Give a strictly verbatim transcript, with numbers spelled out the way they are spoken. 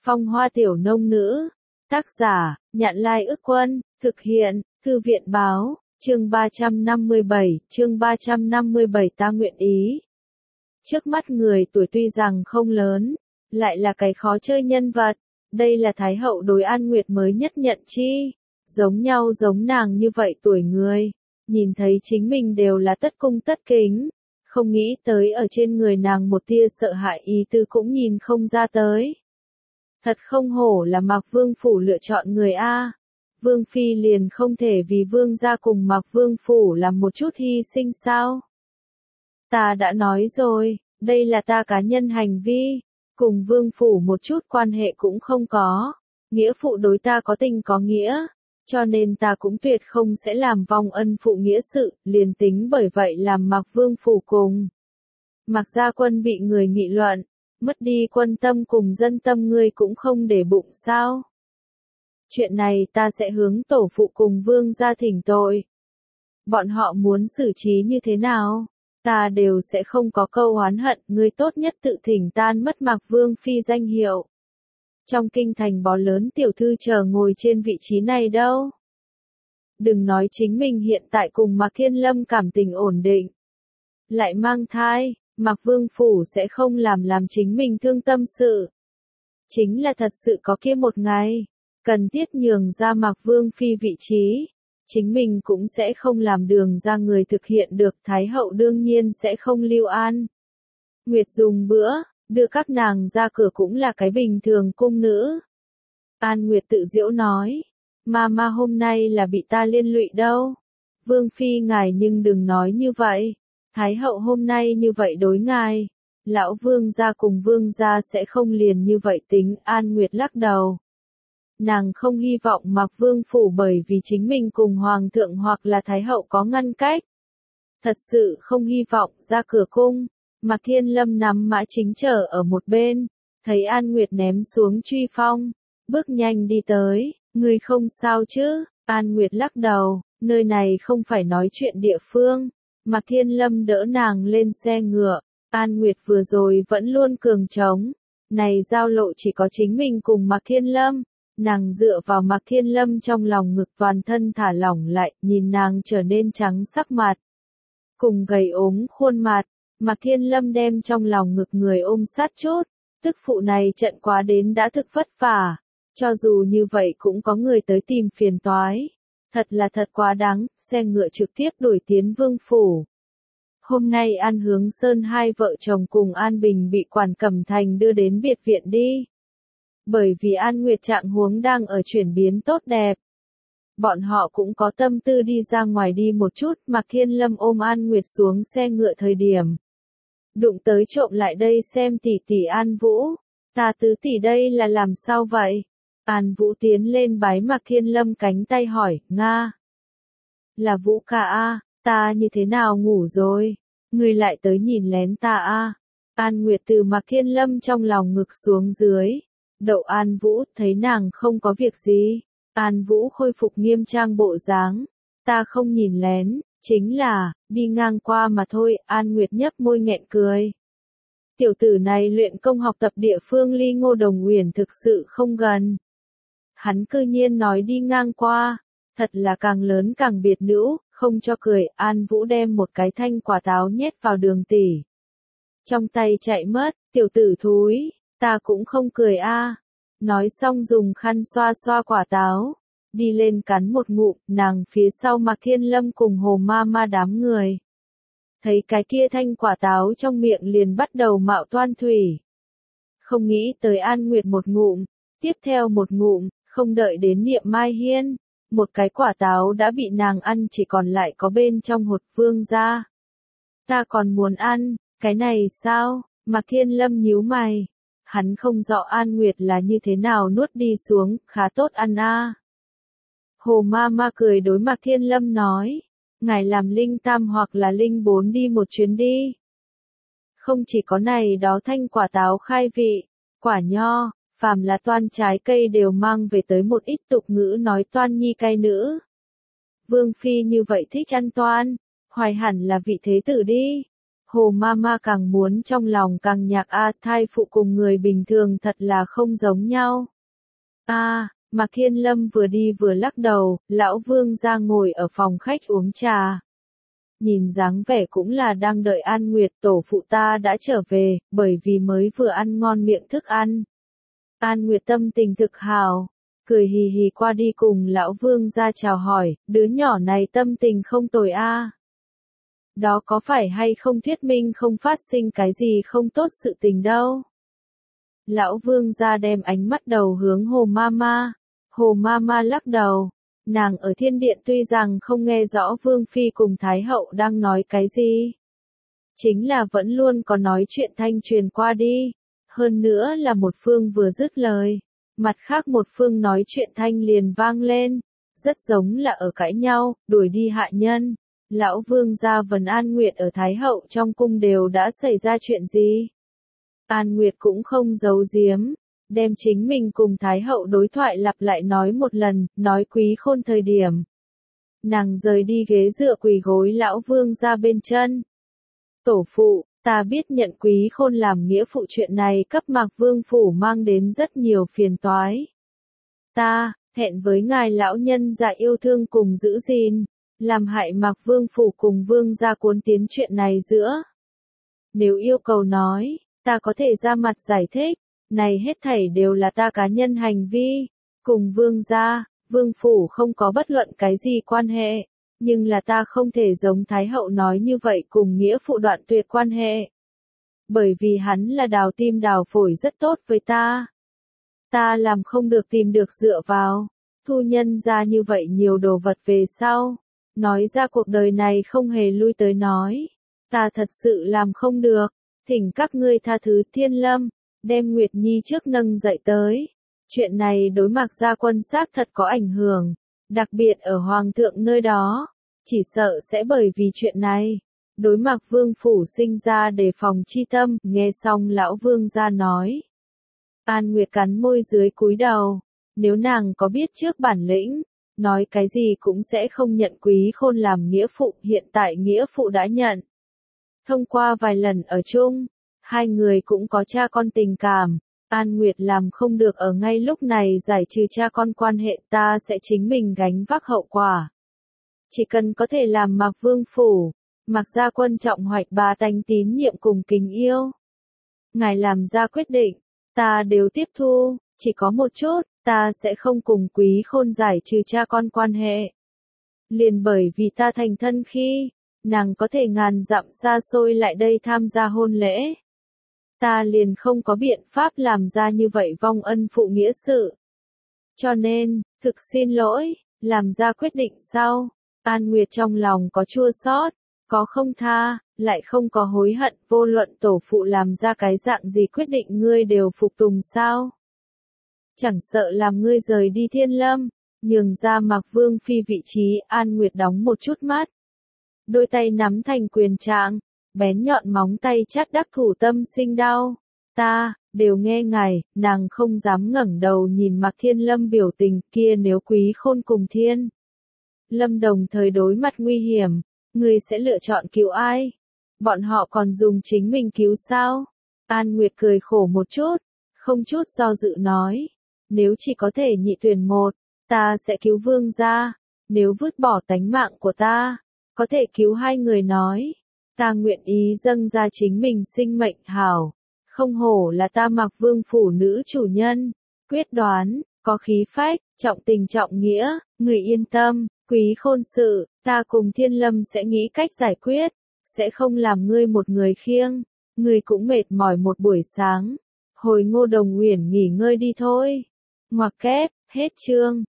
Phong hoa tiểu nông nữ. Tác giả, Nhạn Lai Ức Quân, thực hiện, Thư viện Báo, chương ba trăm năm mươi bảy, chương ba trăm năm mươi bảy ta nguyện ý. Trước mắt người tuổi tuy rằng không lớn, lại là cái khó chơi nhân vật, đây là Thái hậu đối An Nguyệt mới nhất nhận chi, giống nhau giống nàng như vậy tuổi người, nhìn thấy chính mình đều là tất cung tất kính, không nghĩ tới ở trên người nàng một tia sợ hãi ý tư cũng nhìn không ra tới. Thật không hổ là Mạc Vương Phủ lựa chọn người A. Vương Phi liền không thể vì Vương gia cùng Mạc Vương Phủ làm một chút hy sinh sao? Ta đã nói rồi, đây là ta cá nhân hành vi, cùng Vương Phủ một chút quan hệ cũng không có, nghĩa phụ đối ta có tình có nghĩa, cho nên ta cũng tuyệt không sẽ làm vong ân phụ nghĩa sự, liền tính bởi vậy làm Mạc Vương Phủ cùng Mạc Gia Quân bị người nghị luận. Mất đi quân tâm cùng dân tâm ngươi cũng không để bụng sao? Chuyện này ta sẽ hướng tổ phụ cùng vương gia thỉnh tội. Bọn họ muốn xử trí như thế nào? Ta đều sẽ không có câu oán hận, ngươi tốt nhất tự thỉnh tan mất Mạc Vương Phi danh hiệu. Trong kinh thành bó lớn tiểu thư chờ ngồi trên vị trí này đâu. Đừng nói chính mình hiện tại cùng Mạc Thiên Lâm cảm tình ổn định. Lại mang thai. Mạc Vương Phủ sẽ không làm làm chính mình thương tâm sự. Chính là thật sự có kia một ngày, cần thiết nhường ra Mạc Vương Phi vị trí, chính mình cũng sẽ không làm đường ra người thực hiện được, Thái hậu đương nhiên sẽ không lưu an. Nguyệt dùng bữa, đưa các nàng ra cửa cũng là cái bình thường cung nữ. An Nguyệt tự giễu nói, Mama hôm nay là bị ta liên lụy đâu. Vương Phi ngài nhưng đừng nói như vậy. Thái hậu hôm nay như vậy đối ngài, lão vương gia cùng vương gia sẽ không liền như vậy tính. An Nguyệt lắc đầu. Nàng không hy vọng Mạc Vương Phủ bởi vì chính mình cùng hoàng thượng hoặc là thái hậu có ngăn cách. Thật sự không hy vọng. Ra cửa cung, Mạc Thiên Lâm nắm mã chính chờ ở một bên, thấy An Nguyệt ném xuống truy phong, bước nhanh đi tới. Ngươi không sao chứ? An Nguyệt lắc đầu, nơi này không phải nói chuyện địa phương. Mạc Thiên Lâm đỡ nàng lên xe ngựa, An Nguyệt vừa rồi vẫn luôn cường trống, này giao lộ chỉ có chính mình cùng Mạc Thiên Lâm, nàng dựa vào Mạc Thiên Lâm trong lòng ngực toàn thân thả lỏng lại, nhìn nàng trở nên trắng sắc mặt, cùng gầy ốm khuôn mặt, Mạc Thiên Lâm đem trong lòng ngực người ôm sát chút, tức phụ này trận quá đến đã thực vất vả, cho dù như vậy cũng có người tới tìm phiền toái. Thật là thật quá đáng, xe ngựa trực tiếp đuổi tiến Vương Phủ. Hôm nay An Hướng Sơn hai vợ chồng cùng An Bình bị Quản Cẩm Thành đưa đến biệt viện đi. Bởi vì An Nguyệt trạng huống đang ở chuyển biến tốt đẹp. Bọn họ cũng có tâm tư đi ra ngoài đi một chút. Mạc Thiên Lâm ôm An Nguyệt xuống xe ngựa thời điểm. Đụng tới trộm lại đây xem tỷ tỷ An Vũ. Ta tứ tỷ đây là làm sao vậy? An Vũ tiến lên bái Mạc Thiên Lâm cánh tay hỏi, Nga. Là Vũ ca a, ta như thế nào ngủ rồi? Ngươi lại tới nhìn lén ta a? An Nguyệt từ Mạc Thiên Lâm trong lòng ngực xuống dưới. Đậu An Vũ, thấy nàng không có việc gì. An Vũ khôi phục nghiêm trang bộ dáng. Ta không nhìn lén, chính là, đi ngang qua mà thôi. An Nguyệt nhấp môi nghẹn cười. Tiểu tử này luyện công học tập địa phương ly Ngô Đồng Uyển thực sự không gần. Hắn cư nhiên nói đi ngang qua, thật là càng lớn càng biệt nữ, không cho cười. An Vũ đem một cái thanh quả táo nhét vào Đường tỷ trong tay chạy mất, tiểu tử thúi, ta cũng không cười a. Nói xong dùng khăn xoa xoa quả táo, đi lên cắn một ngụm, nàng phía sau Mạc Thiên Lâm cùng Hồ Ma Ma đám người. Thấy cái kia thanh quả táo trong miệng liền bắt đầu mạo toan thủy. Không nghĩ tới An Nguyệt một ngụm, tiếp theo một ngụm. Không đợi đến Niệm Mai Hiên, một cái quả táo đã bị nàng ăn, chỉ còn lại có bên trong hột. Vương gia. Ta còn muốn ăn, cái này sao? Mạc Thiên Lâm nhíu mày. Hắn không rõ An Nguyệt là như thế nào nuốt đi xuống, khá tốt ăn a. Hồ Ma Ma cười đối Mạc Thiên Lâm nói, ngài làm linh tam hoặc là linh bốn đi một chuyến đi. Không chỉ có này đó thanh quả táo khai vị, quả nho. Phàm là toan trái cây đều mang về tới một ít tục ngữ nói toan nhi cay nữ. Vương Phi như vậy thích ăn toan, hoài hẳn là vị thế tử đi. Hồ Mama càng muốn trong lòng càng nhạc a, thai phụ cùng người bình thường thật là không giống nhau. A, Mạc Thiên Lâm vừa đi vừa lắc đầu, lão Vương ra ngồi ở phòng khách uống trà. Nhìn dáng vẻ cũng là đang đợi An Nguyệt, tổ phụ ta đã trở về, bởi vì mới vừa ăn ngon miệng thức ăn. An Nguyệt tâm tình thực hào, cười hì hì qua đi cùng lão Vương ra chào hỏi, đứa nhỏ này tâm tình không tồi a. Đó có phải hay không thuyết minh không phát sinh cái gì không tốt sự tình đâu. Lão Vương ra đem ánh mắt đầu hướng Hồ Mama. Hồ Mama lắc đầu. Nàng ở thiên điện tuy rằng không nghe rõ Vương Phi cùng Thái Hậu đang nói cái gì. Chính là vẫn luôn có nói chuyện thanh truyền qua đi. Hơn nữa là một phương vừa dứt lời. Mặt khác một phương nói chuyện thanh liền vang lên. Rất giống là ở cãi nhau, đuổi đi hạ nhân. Lão Vương gia Vân An Nguyệt ở Thái Hậu trong cung đều đã xảy ra chuyện gì? An Nguyệt cũng không giấu giếm, đem chính mình cùng Thái Hậu đối thoại lặp lại nói một lần, nói Quý Khôn thời điểm. Nàng rời đi ghế dựa quỳ gối Lão Vương gia bên chân. Tổ phụ, ta biết nhận Quý Khôn làm nghĩa phụ chuyện này cấp Mạc Vương phủ mang đến rất nhiều phiền toái. Ta, hẹn với ngài lão nhân dạ yêu thương cùng giữ gìn. Làm hại Mạc Vương phủ cùng Vương gia cuốn tiến chuyện này giữa. Nếu yêu cầu nói, ta có thể ra mặt giải thích, này hết thảy đều là ta cá nhân hành vi, cùng Vương gia, Vương phủ không có bất luận cái gì quan hệ, nhưng là ta không thể giống Thái Hậu nói như vậy cùng nghĩa phụ đoạn tuyệt quan hệ. Bởi vì hắn là đào tim đào phổi rất tốt với ta. Ta làm không được tìm được dựa vào, thu nhân ra như vậy nhiều đồ vật về sau. Nói ra cuộc đời này không hề lui tới nói. Ta thật sự làm không được. Thỉnh các ngươi tha thứ Thiên Lâm. Đem Nguyệt Nhi trước nâng dậy tới. Chuyện này đối Mạc Gia Quân xác thật có ảnh hưởng. Đặc biệt ở Hoàng thượng nơi đó. Chỉ sợ sẽ bởi vì chuyện này. Đối Mạc Vương phủ sinh ra đề phòng chi tâm. Nghe xong lão Vương gia nói. An Nguyệt cắn môi dưới cúi đầu. Nếu nàng có biết trước bản lĩnh. Nói cái gì cũng sẽ không nhận Quý Khôn làm nghĩa phụ, hiện tại nghĩa phụ đã nhận. Thông qua vài lần ở chung, hai người cũng có cha con tình cảm, An Nguyệt làm không được ở ngay lúc này giải trừ cha con quan hệ, ta sẽ chính mình gánh vác hậu quả. Chỉ cần có thể làm Mạc Vương phủ, Mạc Gia Quân trọng hoạch ba tánh tín nhiệm cùng kính yêu. Ngài làm ra quyết định, ta đều tiếp thu, chỉ có một chút. Ta sẽ không cùng Quý Khôn giải trừ cha con quan hệ. Liền bởi vì ta thành thân khi, nàng có thể ngàn dặm xa xôi lại đây tham gia hôn lễ. Ta liền không có biện pháp làm ra như vậy vong ân phụ nghĩa sự. Cho nên, thực xin lỗi, làm ra quyết định sau. An Nguyệt trong lòng có chua xót, có không tha, lại không có hối hận, vô luận tổ phụ làm ra cái dạng gì quyết định ngươi đều phục tùng sao. Chẳng sợ làm ngươi rời đi Thiên Lâm, nhường ra Mạc Vương phi vị trí, An Nguyệt đóng một chút mắt. Đôi tay nắm thành quyền trạng, bén nhọn móng tay chát đắc thủ tâm sinh đau. Ta, đều nghe ngài, nàng không dám ngẩng đầu nhìn Mạc Thiên Lâm biểu tình kia nếu Quý Khôn cùng Thiên Lâm đồng thời đối mặt nguy hiểm, ngươi sẽ lựa chọn cứu ai? Bọn họ còn dùng chính mình cứu sao? An Nguyệt cười khổ một chút, không chút do dự nói. Nếu chỉ có thể nhị tuyển một, ta sẽ cứu Vương gia. Nếu vứt bỏ tánh mạng của ta, có thể cứu hai người nói. Ta nguyện ý dâng ra chính mình sinh mệnh hảo. Không hổ là ta Mạc Vương phủ nữ chủ nhân. Quyết đoán, có khí phách, trọng tình trọng nghĩa, người yên tâm. Quý Khôn sự, ta cùng Thiên Lâm sẽ nghĩ cách giải quyết. Sẽ không làm ngươi một người khiêng. Ngươi cũng mệt mỏi một buổi sáng. Hồi Ngô Đồng Uyển nghỉ ngơi đi thôi. Ngoặc kép, hết chương.